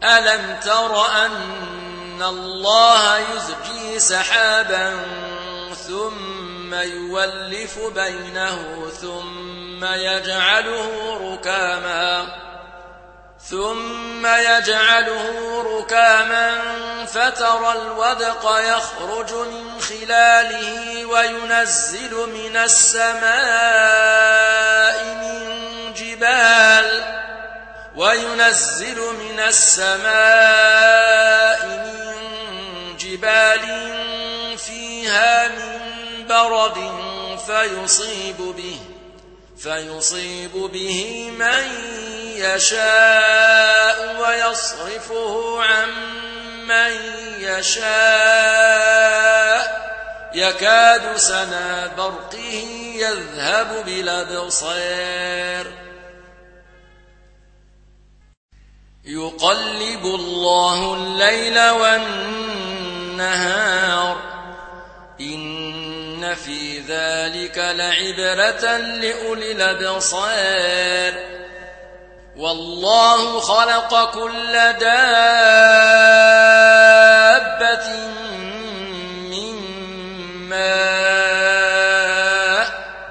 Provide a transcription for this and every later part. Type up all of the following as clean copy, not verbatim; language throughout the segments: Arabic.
ألم تر أن الله يزجي سحابا ثم يولف بينه ثم يجعله ركاما فترى الودق يخرج من خلاله وينزل من السماء من جبال فيها من برد فيصيب به من يشاء ويصرفه عن من يشاء يكاد سنا برقه يذهب بالأبصار يقلب الله الليل والنهار إن في ذلك لعبرة لأولي الأبصار والله خلق كل دابة من ماء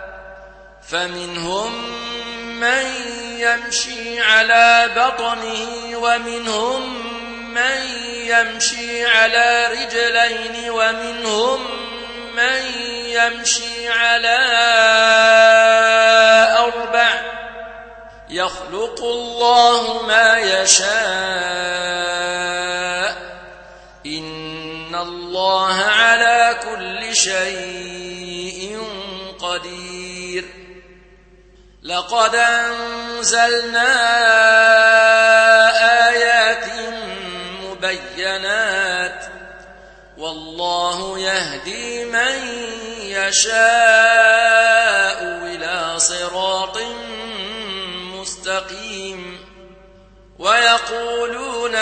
فمنهم من يمشي على بطنه ومنهم من يمشي على رجلين ومنهم من يمشي على أربع يخلق الله ما يشاء إن الله على كل شيء قدير لقد أنزلنا آيات مبينات والله يهدي من يشاء إلى صراط مستقيم ويقولون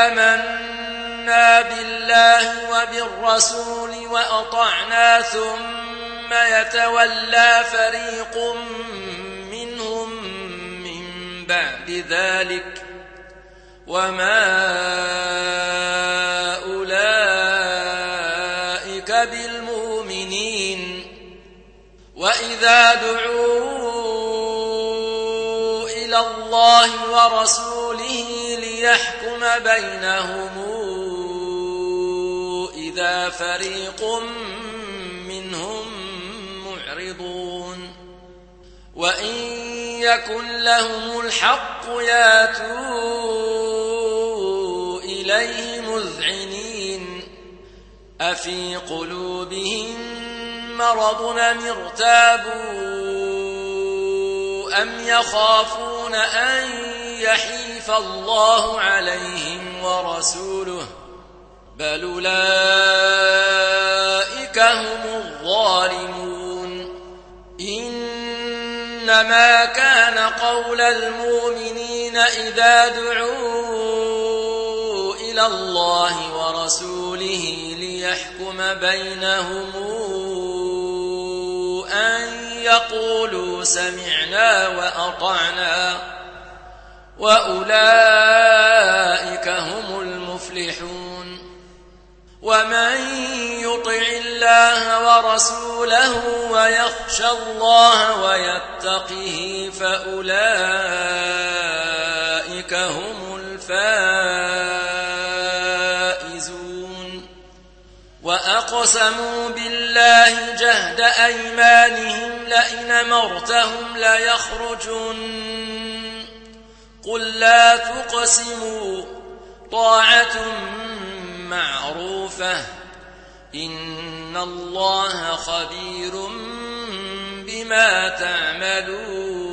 آمنا بالله وبالرسول وأطعنا ثم يتولى فريق منهم من بعد ذلك وما أولئك بالمؤمنين وإذا دعوا إلى الله ورسوله ليحكم بينهم إذا فريق منهم معرضون وإن يكن لهم الحق ياتوا إليه مذعنين أفي قلوبهم مرض أم ارتابوا أم يخافون أن يحيف الله عليهم ورسوله بل أولئك هم الظالمون إنما كان قول المؤمنين إذا دعوا إلى الله ورسوله ليحكم بينهم أن يقولوا سمعنا وأطعنا وأولئك هم المفلحون ومن يطع الله ورسوله ويخشى الله ويتقه فأولئك هم الفائزون وأقسموا بالله جهد أيمانهم لئن أمرتهم ليخرجن قل لا تقسموا طاعة معروفة إن الله خبير بما تعملون